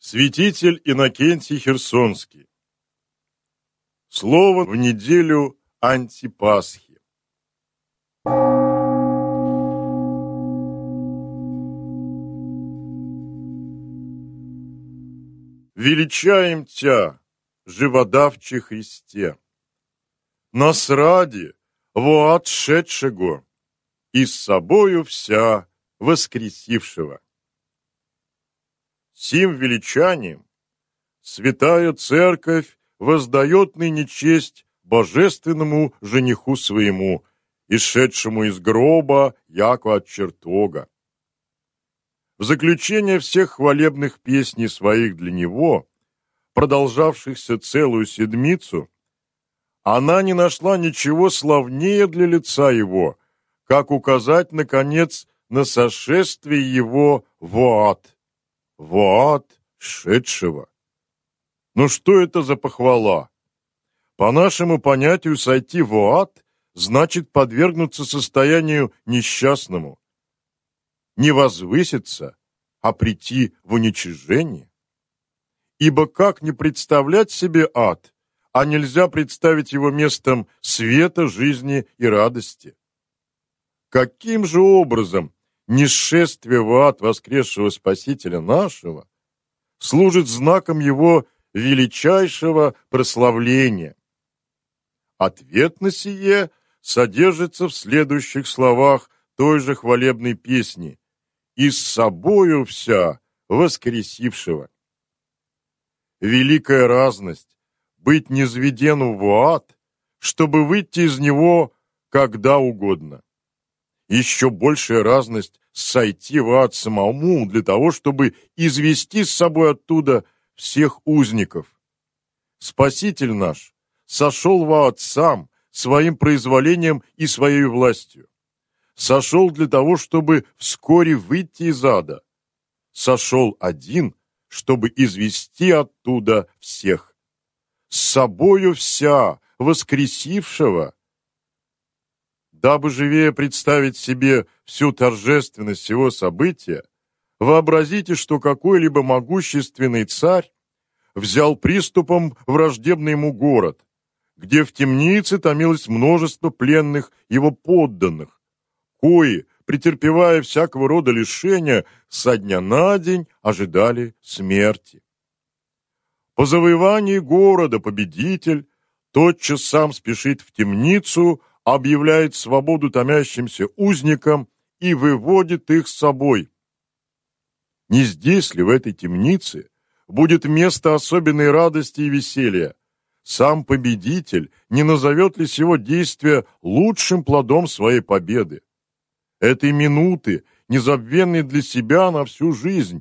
Святитель Иннокентий Херсонский. Слово в неделю антипасхи. Величаем Тя, живодавче Христе, нас ради во отшедшего и с собою вся воскресившего. Сим величанием святая Церковь воздает ныне честь божественному жениху своему, исшедшему из гроба, яко от чертога. В заключение всех хвалебных песней своих для него, продолжавшихся целую седмицу, она не нашла ничего славнее для лица его, как указать, наконец, на сошествие его в ад шедшего. Но что это за похвала? По нашему понятию, сойти в ад значит подвергнуться состоянию несчастному, не возвыситься, а прийти в уничижение. Ибо как не представлять себе ад, а нельзя представить его местом света, жизни и радости? Каким же образом несшествие в ад воскресшего Спасителя нашего служит знаком его величайшего прославления? Ответ на сие содержится в следующих словах той же хвалебной песни: «И с собою вся воскресившего». Великая разность быть низведену в ад, чтобы выйти из него когда угодно. Еще большая разность сойти в ад самому для того, чтобы извести с собой оттуда всех узников. Спаситель наш сошел в ад сам, своим произволением и своей властью. Сошел для того, чтобы вскоре выйти из ада. Сошел один, чтобы извести оттуда всех. С собою вся воскресившего. Дабы живее представить себе всю торжественность всего события, вообразите, что какой-либо могущественный царь взял приступом враждебный ему город, где в темнице томилось множество пленных его подданных, кои, претерпевая всякого рода лишения, со дня на день ожидали смерти. По завоевании города победитель тотчас сам спешит в темницу, объявляет свободу томящимся узникам и выводит их с собой. Не здесь ли, в этой темнице, будет место особенной радости и веселья? Сам победитель не назовет ли сего действия лучшим плодом своей победы? Этой минуты, незабвенной для себя на всю жизнь.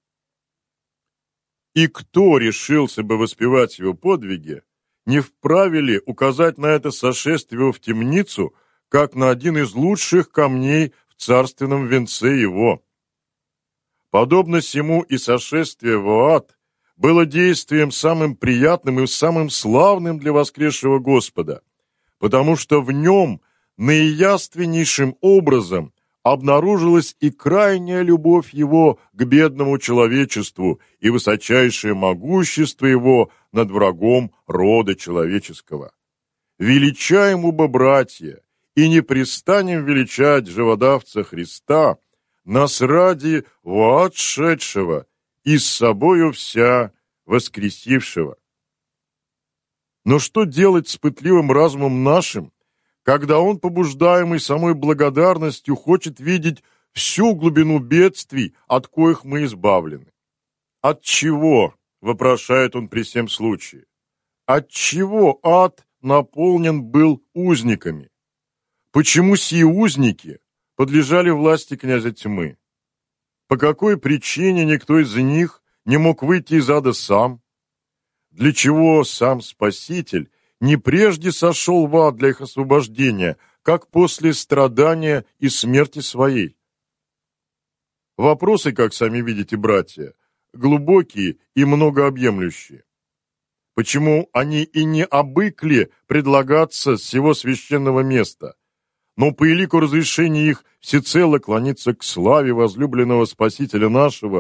И кто решился бы воспевать его подвиги, не вправе ли указать на это сошествие в темницу, как на один из лучших камней в царственном венце его? Подобно сему и сошествие в ад было действием самым приятным и самым славным для воскресшего Господа, потому что в нем наияственнейшим образом обнаружилась и крайняя любовь его к бедному человечеству и высочайшее могущество его над врагом рода человеческого. Величаем оба братья, и не пристанем величать живодавца Христа, нас ради во ад шедшего и с собою вся воскресившего. Но что делать с пытливым разумом нашим, когда он, побуждаемый самой благодарностью, хочет видеть всю глубину бедствий, от коих мы избавлены? От чего, вопрошает он при всем случае, от чего ад наполнен был узниками? Почему сии узники подлежали власти князя тьмы? По какой причине никто из них не мог выйти из ада сам? Для чего сам Спаситель не прежде сошел в ад для их освобождения, как после страдания и смерти своей? Вопросы, как сами видите, братья, глубокие и многообъемлющие. Почему они и не обыкли предлагаться с сего священного места, но по элику разрешения их всецело клониться к славе возлюбленного Спасителя нашего,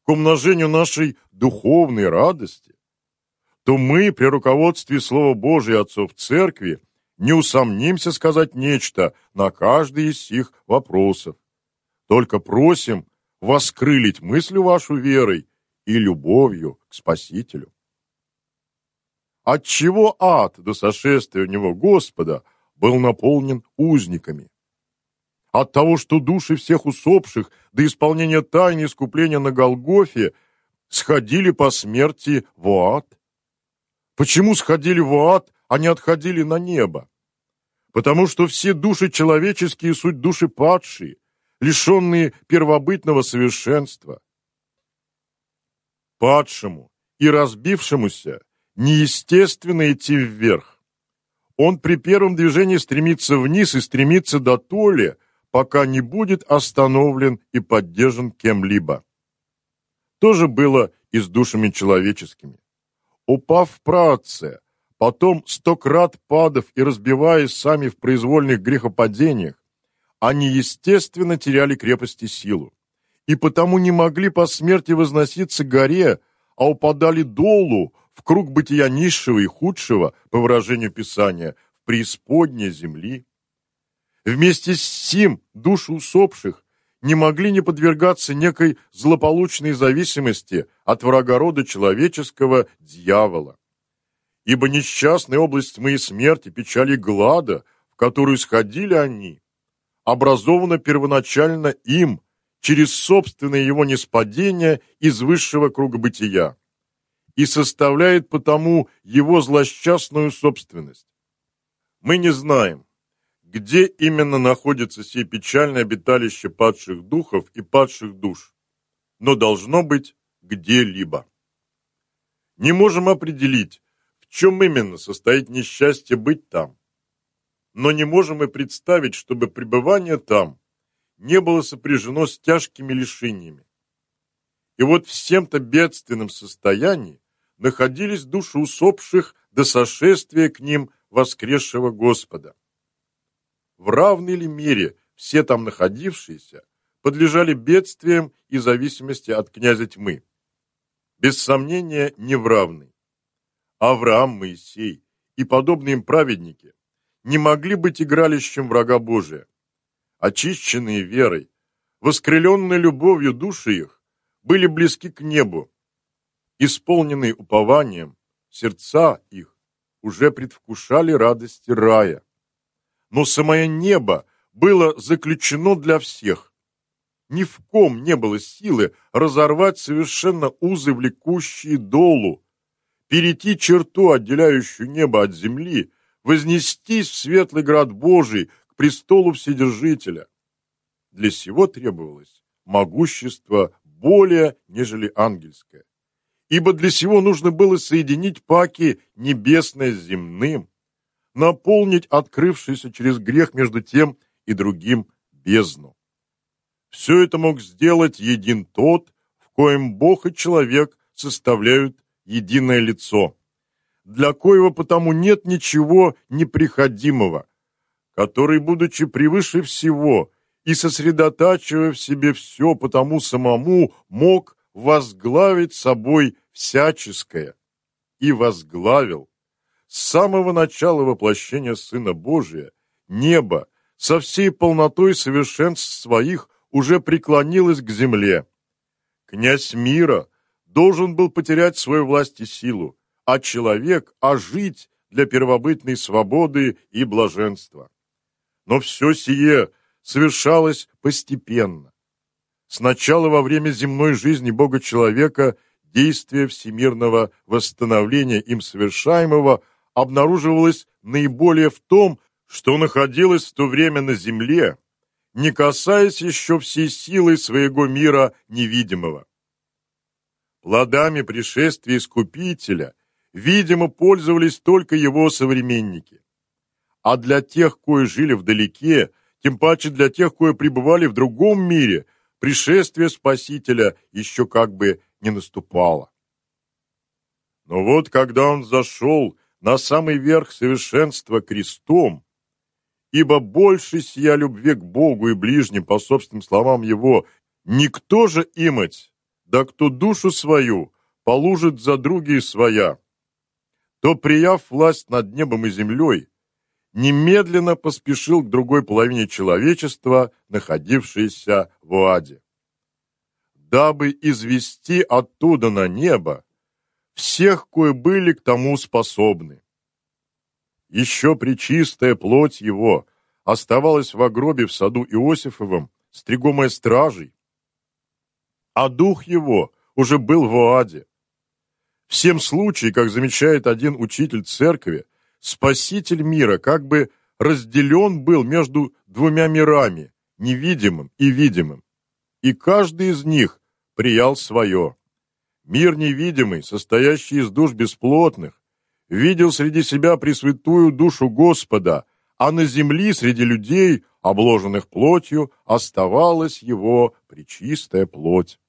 к умножению нашей духовной радости, то мы при руководстве Слова Божия и отцов Церкви не усомнимся сказать нечто на каждый из сих вопросов. Только просим воскрылить мысль вашу верой и любовью к Спасителю. Отчего ад до сошествия в него Господа был наполнен узниками? От того, что души всех усопших до исполнения тайны искупления на Голгофе сходили по смерти в ад? Почему сходили в ад, а не отходили на небо? Потому что все души человеческие суть души падшие, лишенные первобытного совершенства. Падшему и разбившемуся неестественно идти вверх. Он при первом движении стремится вниз и стремится до толи, пока не будет остановлен и поддержан кем-либо. То же было и с душами человеческими. Упав в праотце, потом 100-крат падав и разбиваясь сами в произвольных грехопадениях, они естественно теряли крепость и силу, и потому не могли по смерти возноситься к горе, а упадали долу в круг бытия низшего и худшего, по выражению Писания, в преисподней земли. Вместе с сим души усопших не могли не подвергаться некой злополучной зависимости от врага рода человеческого дьявола. Ибо несчастная область тьмы и смерти, печали и глада, в которую сходили они, образована первоначально им через собственное его ниспадение из высшего круга бытия и составляет потому его злосчастную собственность. Мы не знаем, где именно находится сие печальное обиталище падших духов и падших душ, но должно быть где-либо. Не можем определить, в чем именно состоит несчастье быть там, но не можем и представить, чтобы пребывание там не было сопряжено с тяжкими лишениями. И вот в всем-то бедственном состоянии находились души усопших до сошествия к ним воскресшего Господа. В равной ли мере все там находившиеся подлежали бедствиям и зависимости от князя тьмы? Без сомнения, не в равной. Авраам, Моисей и подобные им праведники не могли быть игралищем врага Божия. Очищенные верой, воскреленные любовью души их были близки к небу. Исполненные упованием, сердца их уже предвкушали радости рая. Но самое небо было заключено для всех. Ни в ком не было силы разорвать совершенно узы, влекущие долу, перейти черту, отделяющую небо от земли, вознестись в светлый град Божий, к престолу Вседержителя. Для сего требовалось могущество более, нежели ангельское. Ибо для сего нужно было соединить паки небесное с земным, наполнить открывшийся через грех между тем и другим бездну. Все это мог сделать един тот, в коем Бог и человек составляют единое лицо, для коего потому нет ничего неприходимого, который, будучи превыше всего и сосредотачивая в себе все потому самому, мог возглавить собой всяческое и возглавил. С самого начала воплощения Сына Божия небо со всей полнотой совершенств своих уже преклонилось к земле. Князь мира должен был потерять свою власть и силу, а человек ожить для первобытной свободы и блаженства. Но все сие совершалось постепенно. Сначала во время земной жизни Бога-человека действие всемирного восстановления им совершаемого обнаруживалось наиболее в том, что находилось в то время на земле, не касаясь еще всей силой своего мира невидимого. Плодами пришествия Искупителя, видимо, пользовались только его современники. А для тех, кои жили вдалеке, тем паче для тех, кои пребывали в другом мире, пришествие Спасителя еще как бы не наступало. Но вот когда он зашел на самый верх совершенства крестом, ибо больше сия любви к Богу и ближним, по собственным словам его, никто же имать да кто душу свою положит за другие своя, то, прияв власть над небом и землей, немедленно поспешил к другой половине человечества, находившейся в аде, дабы извести оттуда на небо всех, кои были к тому способны. Еще пречистая плоть его оставалась в гробе в саду Иосифовом, стригомая стражей, а дух его уже был в аде. В сем случае, как замечает один учитель церкви, Спаситель мира как бы разделен был между двумя мирами, невидимым и видимым, и каждый из них приял свое. Мир невидимый, состоящий из душ бесплотных, видел среди себя пресвятую душу Господа, а на земли среди людей, обложенных плотью, оставалась его пречистая плоть.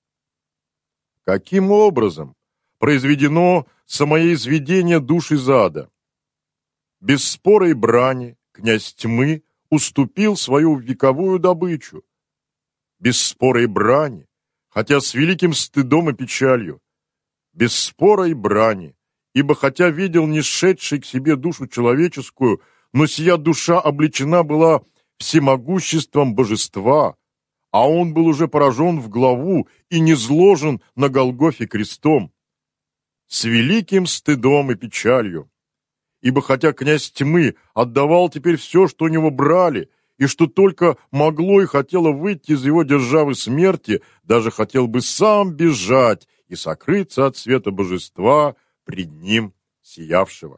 Каким образом произведено самоизведение душ из ада? Без спора и брани князь тьмы уступил свою вековую добычу. Без спора и брани, хотя с великим стыдом и печалью. Без спора и брани, ибо хотя видел не сшедший к себе душу человеческую, но сия душа облечена была всемогуществом божества, а он был уже поражен в главу и низложен на Голгофе крестом. С великим стыдом и печалью. Ибо хотя князь тьмы отдавал теперь все, что у него брали, и что только могло и хотело выйти из его державы смерти, даже хотел бы сам бежать и сокрыться от света божества пред ним сиявшего.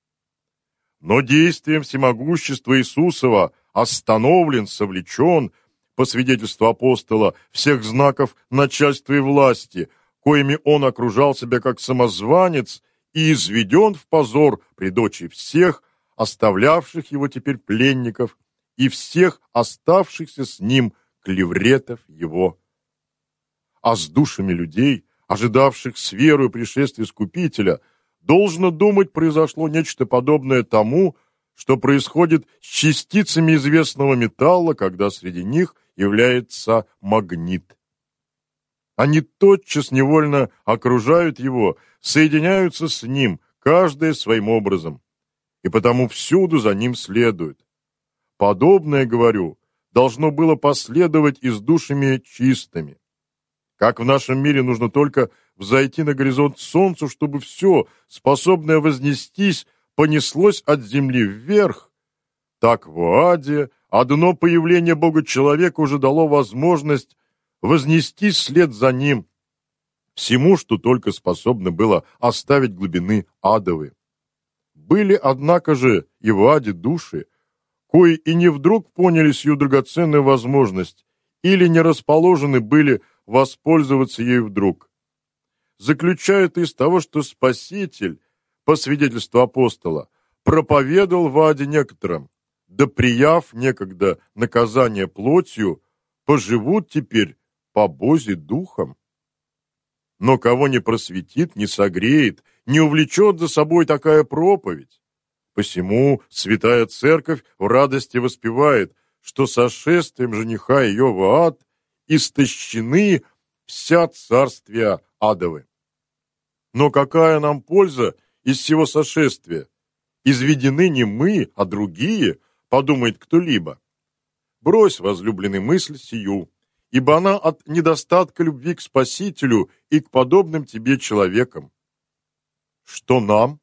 Но действием всемогущества Иисусова остановлен, совлечен, по свидетельству апостола, всех знаков начальства и власти, коими он окружал себя как самозванец, и изведен в позор пред очи всех, оставлявших его теперь пленников, и всех оставшихся с ним клевретов его. А с душами людей, ожидавших с верою пришествия Искупителя, должно думать, произошло нечто подобное тому, что происходит с частицами известного металла, когда среди них является магнит. Они тотчас невольно окружают его, соединяются с ним, каждое своим образом, и потому всюду за ним следуют. Подобное, говорю, должно было последовать и с душами чистыми. Как в нашем мире нужно только взойти на горизонт солнцу, чтобы все, способное вознестись, понеслось от земли вверх, так в аде одно появление Бога-человека уже дало возможность вознестись вслед за ним всему, что только способно было оставить глубины адовые. Были, однако же, и в аде души, кои и не вдруг поняли сию драгоценную возможность или не расположены были воспользоваться ею вдруг. Заключают из того, что Спаситель, по свидетельству апостола, проповедовал в аде некоторым, да прияв некогда наказание плотью, поживут теперь по Бозе духом. Но кого не просветит, не согреет, не увлечет за собой такая проповедь. Посему святая церковь в радости воспевает, что сошествием жениха ее в ад истощены вся царствия адовы. Но какая нам польза из всего сошествия? Изведены не мы, а другие, подумает кто-либо. Брось, возлюбленный, мысль сию, ибо она от недостатка любви к Спасителю и к подобным тебе человекам. Что нам?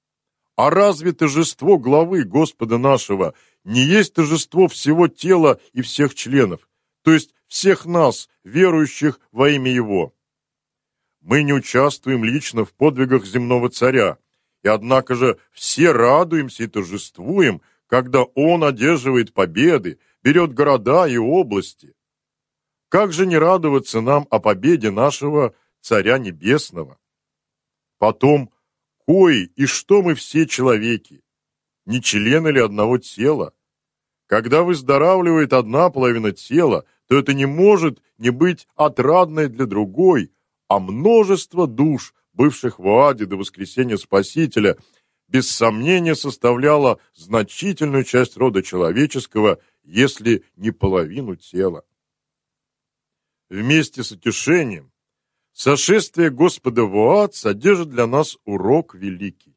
А разве торжество главы Господа нашего не есть торжество всего тела и всех членов, то есть всех нас, верующих во имя Его? Мы не участвуем лично в подвигах земного царя, и однако же все радуемся и торжествуем, когда он одерживает победы, берет города и области. Как же не радоваться нам о победе нашего Царя Небесного? Потом, кои и что мы все человеки? Не члены ли одного тела? Когда выздоравливает одна половина тела, то это не может не быть отрадной для другой, а множество душ, бывших в аде до воскресения Спасителя, без сомнения составляло значительную часть рода человеческого, если не половину тела. Вместе с утешением Сошествие Господа в ад содержит для нас урок великий.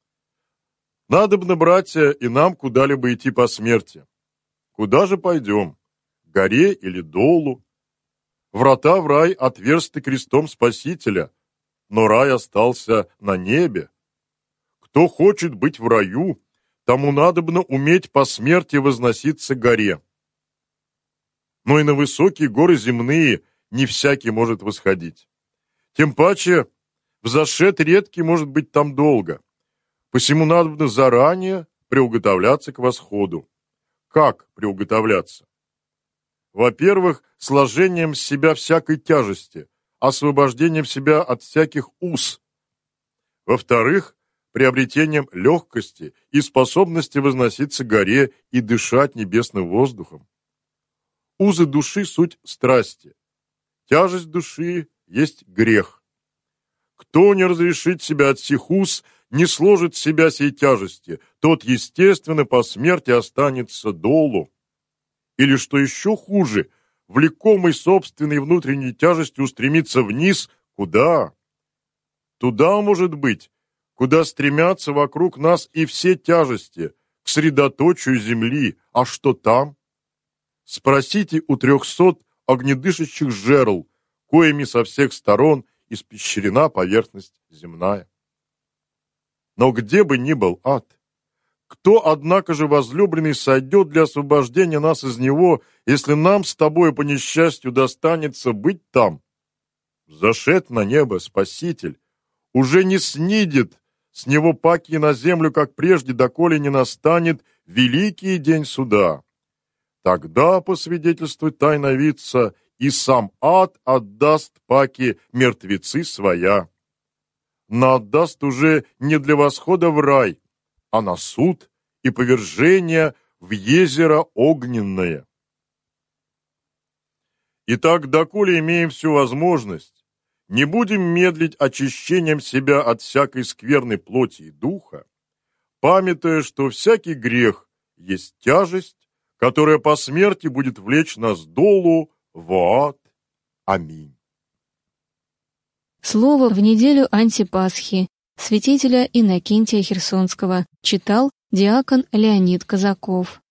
Надобно, братья, и нам куда-либо идти по смерти. Куда же пойдем? К горе или долу? Врата в рай отверсты крестом Спасителя, но рай остался на небе. Кто хочет быть в раю, тому надобно уметь по смерти возноситься к горе. Но и на высокие горы земные не всякий может восходить. Тем паче, взошед редкий может быть там долго. Посему надобно заранее приуготовляться к восходу. Как приуготовляться? Во-первых, сложением с себя всякой тяжести, освобождением себя от всяких уз. Во-вторых, приобретением легкости и способности возноситься к горе и дышать небесным воздухом. Узы души – суть страсти. Тяжесть души есть грех. Кто не разрешит себя от сих уз, не сложит с себя сей тяжести, тот, естественно, по смерти останется долу. Или, что еще хуже, влекомый собственной внутренней тяжестью устремится вниз, куда? Туда, может быть, куда стремятся вокруг нас и все тяжести, к средоточию земли. А что там? Спросите у 300 огнедышащих жерл, коими со всех сторон испещрена поверхность земная. Но где бы ни был ад, кто, однако же, возлюбленный, сойдет для освобождения нас из него, если нам с тобой по несчастью достанется быть там? Взошед на небо Спаситель уже не снидет с него паки на землю, как прежде, доколе не настанет великий день суда. Тогда, по свидетельству тайновидца, и сам ад отдаст паки мертвецы своя. Но отдаст уже не для восхода в рай, а на суд и повержение в езеро огненное. Итак, доколе имеем всю возможность, не будем медлить очищением себя от всякой скверной плоти и духа, памятуя, что всякий грех есть тяжесть, которая по смерти будет влечь нас долу в ад. Аминь. Слово в неделю антипасхи святителя Иннокентия Херсонского читал диакон Леонид Казаков.